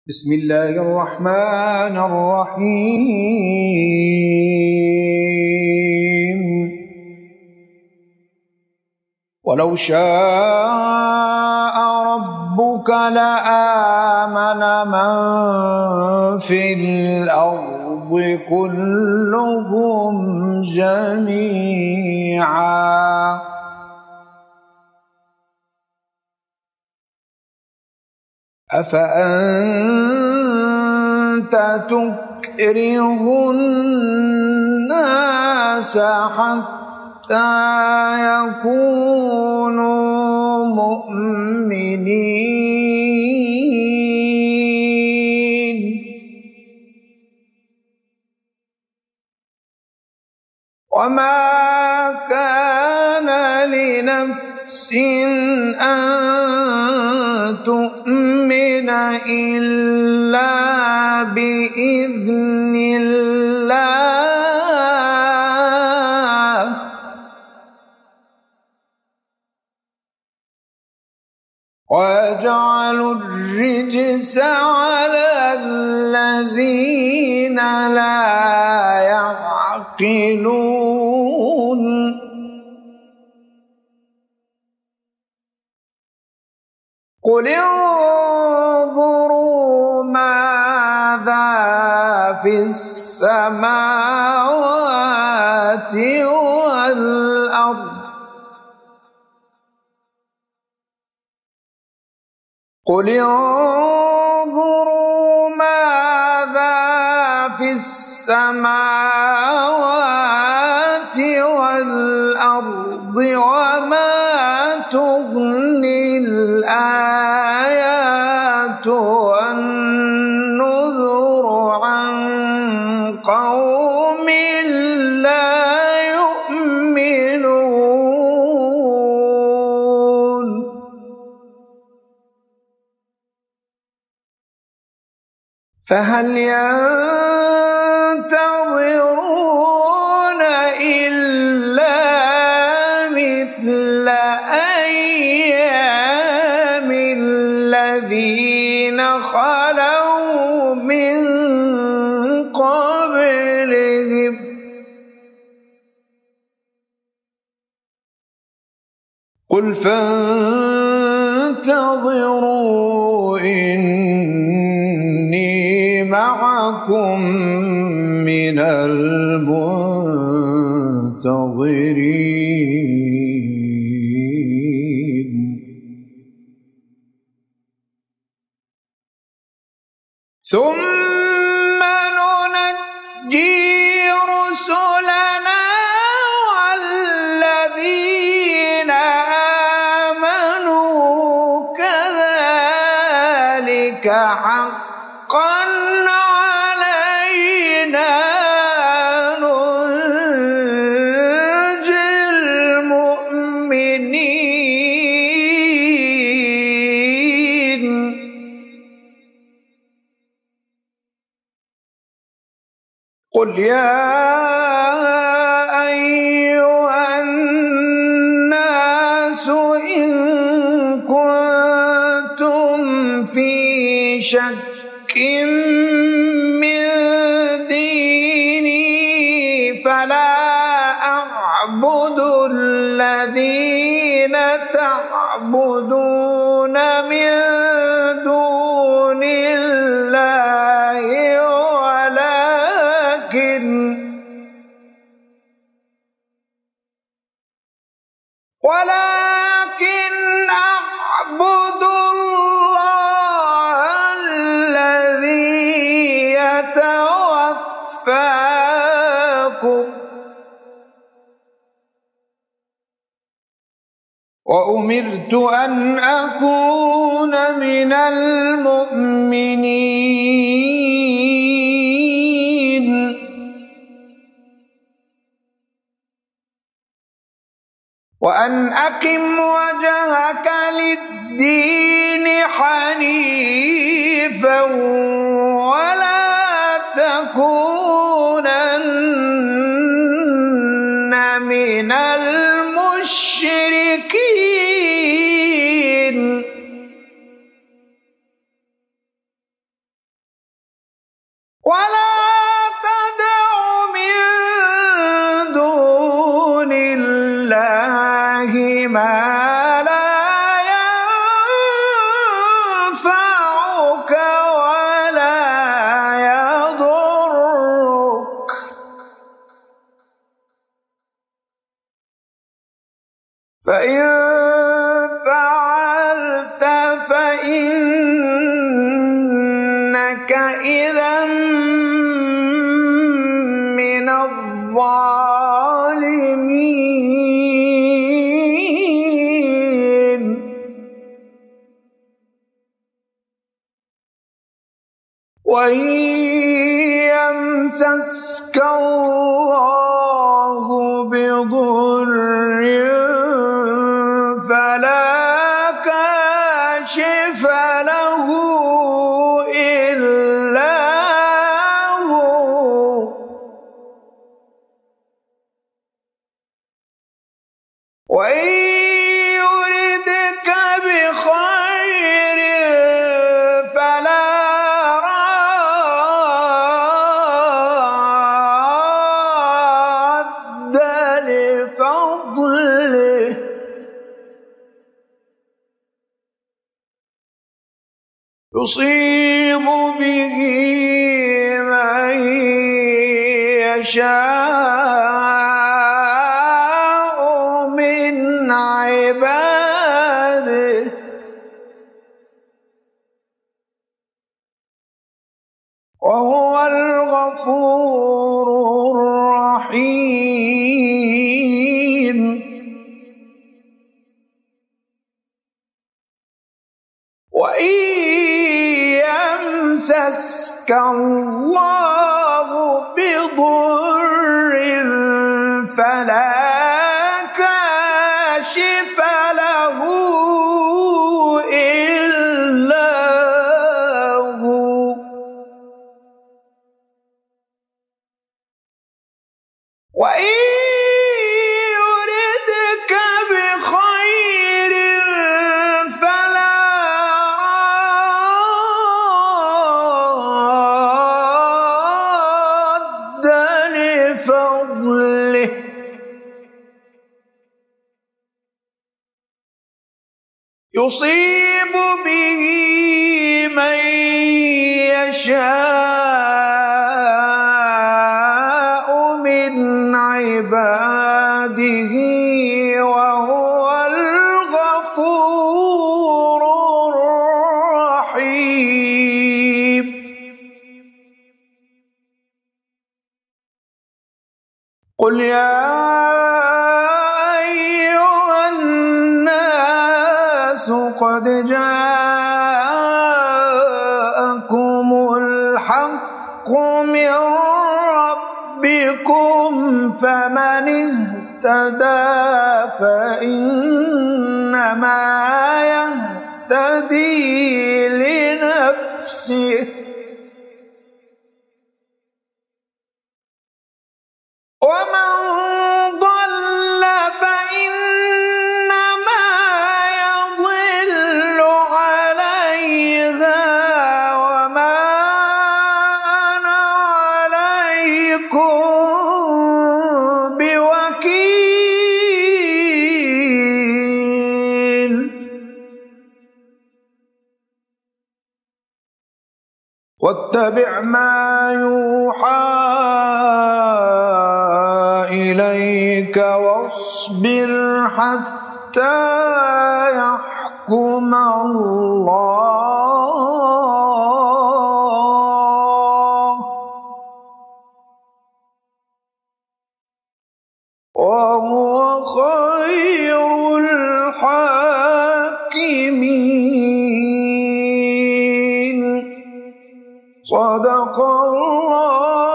بسم الله الرحمن الرحيم ولو شاء ربك لآمن من في الأرض كلهم جميعا أفأنت تكره الناس حتى يكونوا مؤمنين وما كان لنفس أن تؤمن إلا بإذن الله ويجعل الرجس على الذين لا يعقلون قل انظروا ماذا في السماوات والأرض قل انظروا ماذا في السماوات والأرض وما تغني الآيات والنذر عن قوم لا يؤمنون فهل ينتظرون إلا مثل أيام الذين خلوا من قبلهم قل فانتظروا إني معكم من المنتظرين ثم ننجي رسلنا والذين آمنوا كذلك حقا علينا ننجي المؤمنين قل يا أيها الناس إن كنتم في شك من ديني فلا أعبد الذين تعبدون من دون الله ولكن أعبد الله الذي يتوفاكم وأمرت أن أكون من المؤمنين وأن أقم وجهك للدين حنيفا ولا تكونن من المشركين إنك إذا من الظالمين وإن يمسسك الله بضر فلا كاشف له إلا هو وإن يردك بخير فلا راد لفضله يصيب به من يشاء من عباده وهو الغفور الرحيم وإن يمسسك الله بضر فلا كاشف له إلا هو وإن يردك بخير فلا راد لفضله يصيب به من يشاء من عباده وهو الغفور الرحيم قل يا أيها الناس قد جاءكم الحق من ربكم فمن اهتدى فإنما يهتدي لنفسه ومن ضل فإنما يضل عليها وما أنا عليكم بوكيل واتبع ما يوحى إليك واصبر حتى يحكم الله وهو خير الحاكمين صدق الله